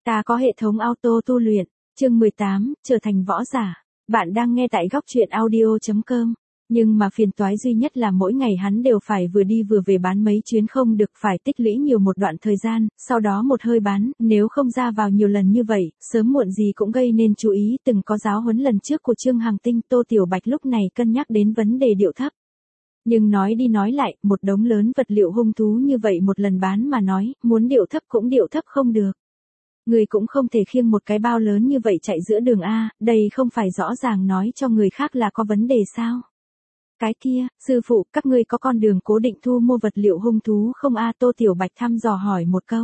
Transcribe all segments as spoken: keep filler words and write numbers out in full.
Ta có hệ thống auto tu luyện, chương mười tám, trở thành võ giả. Bạn đang nghe tại góc truyện audio chấm com. Nhưng mà phiền toái duy nhất là mỗi ngày hắn đều phải vừa đi vừa về bán mấy chuyến, không được phải tích lũy nhiều một đoạn thời gian, sau đó một hơi bán, nếu không ra vào nhiều lần như vậy, sớm muộn gì cũng gây nên chú ý. Từng có giáo huấn lần trước của Trương Hằng Tinh, Tô Tiểu Bạch lúc này cân nhắc đến vấn đề điệu thấp. Nhưng nói đi nói lại, một đống lớn vật liệu hung thú như vậy một lần bán mà nói, muốn điệu thấp cũng điệu thấp không được. Người cũng không thể khiêng một cái bao lớn như vậy chạy giữa đường A, đây không phải rõ ràng nói cho người khác là có vấn đề sao? Cái kia, sư phụ, các ngươi có con đường cố định thu mua vật liệu hung thú không a? Tô Tiểu Bạch thăm dò hỏi một câu.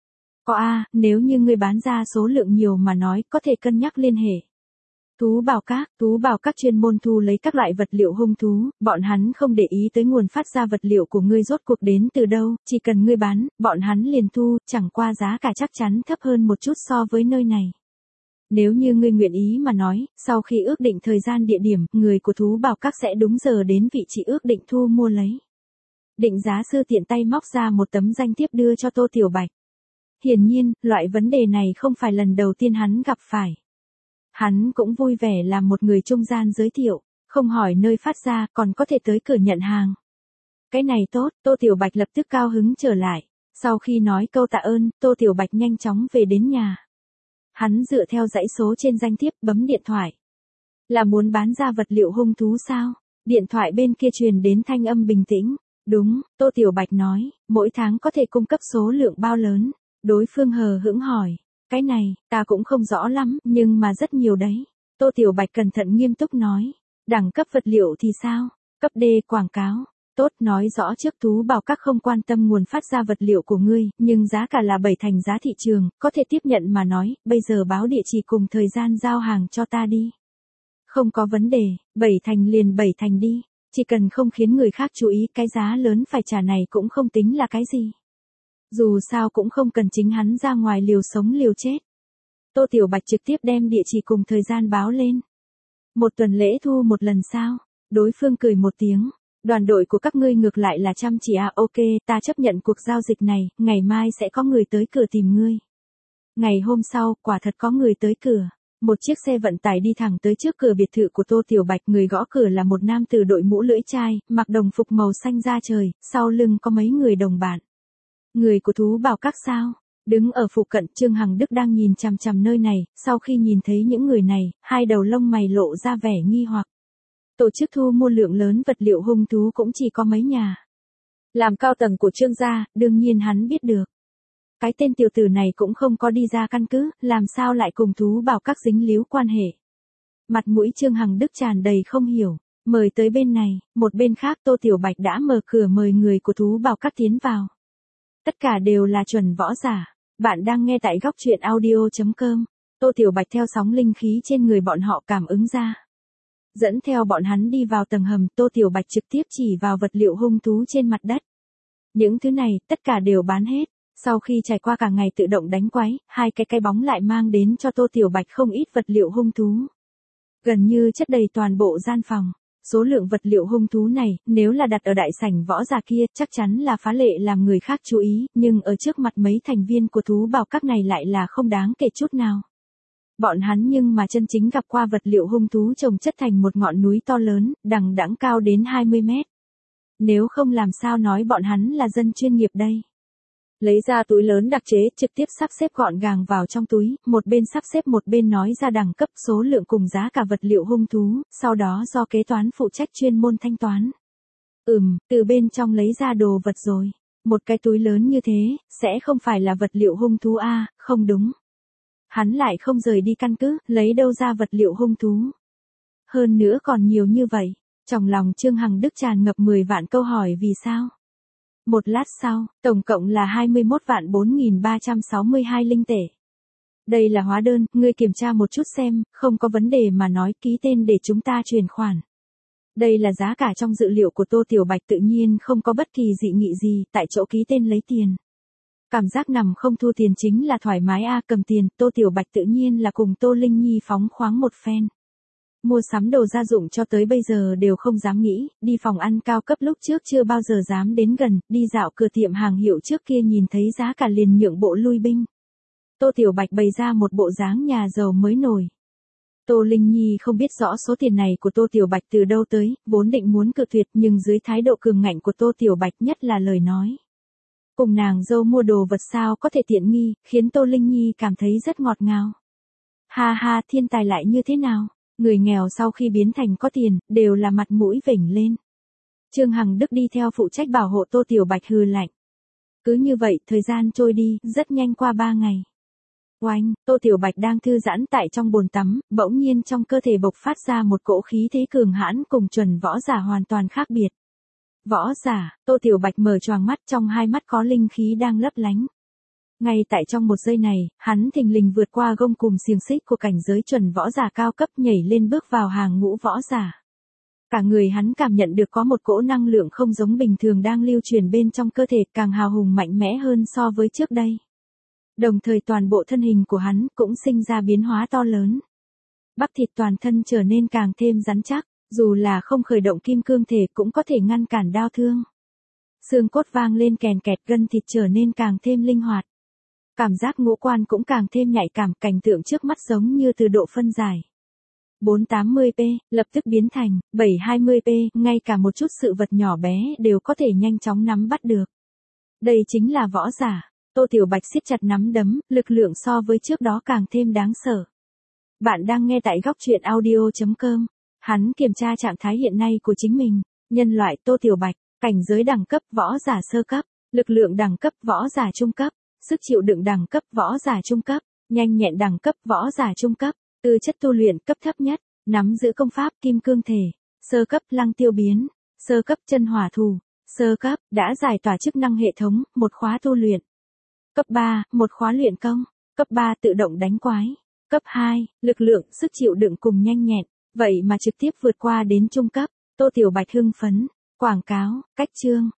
Có a, nếu như ngươi bán ra số lượng nhiều mà nói, có thể cân nhắc liên hệ. Thú bảo các, thú bảo các chuyên môn thu lấy các loại vật liệu hung thú, bọn hắn không để ý tới nguồn phát ra vật liệu của ngươi rốt cuộc đến từ đâu, chỉ cần ngươi bán, bọn hắn liền thu, chẳng qua giá cả chắc chắn thấp hơn một chút so với nơi này. Nếu như ngươi nguyện ý mà nói, sau khi ước định thời gian địa điểm, người của thú bảo các sẽ đúng giờ đến vị trí ước định thu mua lấy. Định giá sư tiện tay móc ra một tấm danh thiếp đưa cho Tô Tiểu Bạch. Hiển nhiên, loại vấn đề này không phải lần đầu tiên hắn gặp phải. Hắn cũng vui vẻ làm một người trung gian giới thiệu, không hỏi nơi phát ra, còn có thể tới cửa nhận hàng. Cái này tốt, Tô Tiểu Bạch lập tức cao hứng trở lại. Sau khi nói câu tạ ơn, Tô Tiểu Bạch nhanh chóng về đến nhà. Hắn dựa theo dãy số trên danh thiếp bấm điện thoại. Là muốn bán ra vật liệu hung thú sao? Điện thoại bên kia truyền đến thanh âm bình tĩnh. Đúng, Tô Tiểu Bạch nói, mỗi tháng có thể cung cấp số lượng bao lớn? Đối phương hờ hững hỏi. Cái này, ta cũng không rõ lắm, nhưng mà rất nhiều đấy. Tô Tiểu Bạch cẩn thận nghiêm túc nói. Đẳng cấp vật liệu thì sao? Cấp D quảng cáo. Tốt, nói rõ trước thú bảo các không quan tâm nguồn phát ra vật liệu của ngươi, nhưng giá cả là bảy thành giá thị trường, có thể tiếp nhận mà nói, bây giờ báo địa chỉ cùng thời gian giao hàng cho ta đi. Không có vấn đề, bảy thành liền bảy thành đi, chỉ cần không khiến người khác chú ý, cái giá lớn phải trả này cũng không tính là cái gì. Dù sao cũng không cần chính hắn ra ngoài liều sống liều chết. Tô Tiểu Bạch trực tiếp đem địa chỉ cùng thời gian báo lên. Một tuần lễ thu một lần sao? Đối phương cười một tiếng. Đoàn đội của các ngươi ngược lại là chăm chỉ à, ok, ta chấp nhận cuộc giao dịch này, ngày mai sẽ có người tới cửa tìm ngươi. Ngày hôm sau, quả thật có người tới cửa. Một chiếc xe vận tải đi thẳng tới trước cửa biệt thự của Tô Tiểu Bạch, người gõ cửa là một nam tử đội mũ lưỡi chai, mặc đồng phục màu xanh da trời, sau lưng có mấy người đồng bạn. Người của thú bảo các sao? Đứng ở phụ cận, Trương Hằng Đức đang nhìn chằm chằm nơi này, sau khi nhìn thấy những người này, hai đầu lông mày lộ ra vẻ nghi hoặc. Tổ chức thu mua lượng lớn vật liệu hung thú cũng chỉ có mấy nhà. Làm cao tầng của Trương gia, đương nhiên hắn biết được. Cái tên tiểu tử này cũng không có đi ra căn cứ, làm sao lại cùng thú bảo các dính líu quan hệ. Mặt mũi Trương Hằng Đức tràn đầy không hiểu, mời tới bên này, một bên khác Tô Tiểu Bạch đã mở cửa mời người của thú bảo các tiến vào. Tất cả đều là chuẩn võ giả, bạn đang nghe tại góc truyện audio chấm com. Tô Tiểu Bạch theo sóng linh khí trên người bọn họ cảm ứng ra. Dẫn theo bọn hắn đi vào tầng hầm, Tô Tiểu Bạch trực tiếp chỉ vào vật liệu hung thú trên mặt đất. Những thứ này, tất cả đều bán hết. Sau khi trải qua cả ngày tự động đánh quái, hai cái cái bóng lại mang đến cho Tô Tiểu Bạch không ít vật liệu hung thú. Gần như chất đầy toàn bộ gian phòng. Số lượng vật liệu hung thú này, nếu là đặt ở đại sảnh võ giả kia, chắc chắn là phá lệ làm người khác chú ý, nhưng ở trước mặt mấy thành viên của thú bảo các này lại là không đáng kể chút nào. Bọn hắn nhưng mà chân chính gặp qua vật liệu hung thú chồng chất thành một ngọn núi to lớn, đằng đẵng cao đến hai mươi mét. Nếu không làm sao nói bọn hắn là dân chuyên nghiệp đây. Lấy ra túi lớn đặc chế, trực tiếp sắp xếp gọn gàng vào trong túi, một bên sắp xếp một bên nói ra đẳng cấp, số lượng cùng giá cả vật liệu hung thú, sau đó do kế toán phụ trách chuyên môn thanh toán. Ừm, từ bên trong lấy ra đồ vật rồi. Một cái túi lớn như thế, sẽ không phải là vật liệu hung thú a, không đúng. Hắn lại không rời đi căn cứ, lấy đâu ra vật liệu hung thú. Hơn nữa còn nhiều như vậy. Trong lòng Trương Hằng Đức tràn ngập mười vạn câu hỏi vì sao. Một lát sau, tổng cộng là hai mươi mốt vạn bốn nghìn ba trăm sáu mươi hai linh tệ. Đây là hóa đơn, ngươi kiểm tra một chút xem, không có vấn đề mà nói, ký tên để chúng ta chuyển khoản. Đây là giá cả trong dự liệu của Tô Tiểu Bạch, tự nhiên không có bất kỳ dị nghị gì, tại chỗ ký tên lấy tiền. Cảm giác nằm không thu tiền chính là thoải mái a, cầm tiền, Tô Tiểu Bạch tự nhiên là cùng Tô Linh Nhi phóng khoáng một phen. Mua sắm đồ gia dụng cho tới bây giờ đều không dám nghĩ, đi phòng ăn cao cấp lúc trước chưa bao giờ dám đến gần, đi dạo cửa tiệm hàng hiệu trước kia nhìn thấy giá cả liền nhượng bộ lui binh. Tô Tiểu Bạch bày ra một bộ dáng nhà giàu mới nổi. Tô Linh Nhi không biết rõ số tiền này của Tô Tiểu Bạch từ đâu tới, vốn định muốn cự tuyệt nhưng dưới thái độ cường ngạnh của Tô Tiểu Bạch nhất là lời nói. Cùng nàng dâu mua đồ vật sao có thể tiện nghi, khiến Tô Linh Nhi cảm thấy rất ngọt ngào. Ha ha, thiên tài lại như thế nào? Người nghèo sau khi biến thành có tiền, đều là mặt mũi vểnh lên. Trương Hằng Đức đi theo phụ trách bảo hộ Tô Tiểu Bạch hừ lạnh. Cứ như vậy, thời gian trôi đi, rất nhanh qua ba ngày. Oanh, Tô Tiểu Bạch đang thư giãn tại trong bồn tắm, bỗng nhiên trong cơ thể bộc phát ra một cỗ khí thế cường hãn cùng chuẩn võ giả hoàn toàn khác biệt. Võ giả, Tô Tiểu Bạch mở choàng mắt, trong hai mắt có linh khí đang lấp lánh. Ngay tại trong một giây này, hắn thình lình vượt qua gông cùm xiềng xích của cảnh giới chuẩn võ giả cao cấp, nhảy lên bước vào hàng ngũ võ giả. Cả người hắn cảm nhận được có một cỗ năng lượng không giống bình thường đang lưu truyền bên trong cơ thể, càng hào hùng mạnh mẽ hơn so với trước đây. Đồng thời toàn bộ thân hình của hắn cũng sinh ra biến hóa to lớn. Bắp thịt toàn thân trở nên càng thêm rắn chắc, dù là không khởi động kim cương thể cũng có thể ngăn cản đau thương. Xương cốt vang lên kèn kẹt, gân thịt trở nên càng thêm linh hoạt. Cảm giác ngũ quan cũng càng thêm nhạy cảm, cảnh tượng trước mắt giống như từ độ phân giải. bốn tám mươi p, lập tức biến thành bảy hai mươi p, ngay cả một chút sự vật nhỏ bé đều có thể nhanh chóng nắm bắt được. Đây chính là võ giả. Tô Tiểu Bạch siết chặt nắm đấm, lực lượng so với trước đó càng thêm đáng sợ. Bạn đang nghe tại góc truyện audio chấm com. Hắn kiểm tra trạng thái hiện nay của chính mình. Nhân loại Tô Tiểu Bạch, cảnh giới đẳng cấp võ giả sơ cấp, lực lượng đẳng cấp võ giả trung cấp, sức chịu đựng đẳng cấp võ giả trung cấp, nhanh nhẹn đẳng cấp võ giả trung cấp, tư chất tu luyện cấp thấp nhất, nắm giữ công pháp kim cương thể, sơ cấp lăng tiêu biến, sơ cấp chân hỏa thù, sơ cấp đã giải tỏa chức năng hệ thống, một khóa tu luyện. Cấp ba, một khóa luyện công, cấp ba tự động đánh quái, cấp hai, lực lượng, sức chịu đựng cùng nhanh nhẹn, vậy mà trực tiếp vượt qua đến trung cấp. Tô Tiểu Bạch hưng phấn, quảng cáo, cách chương,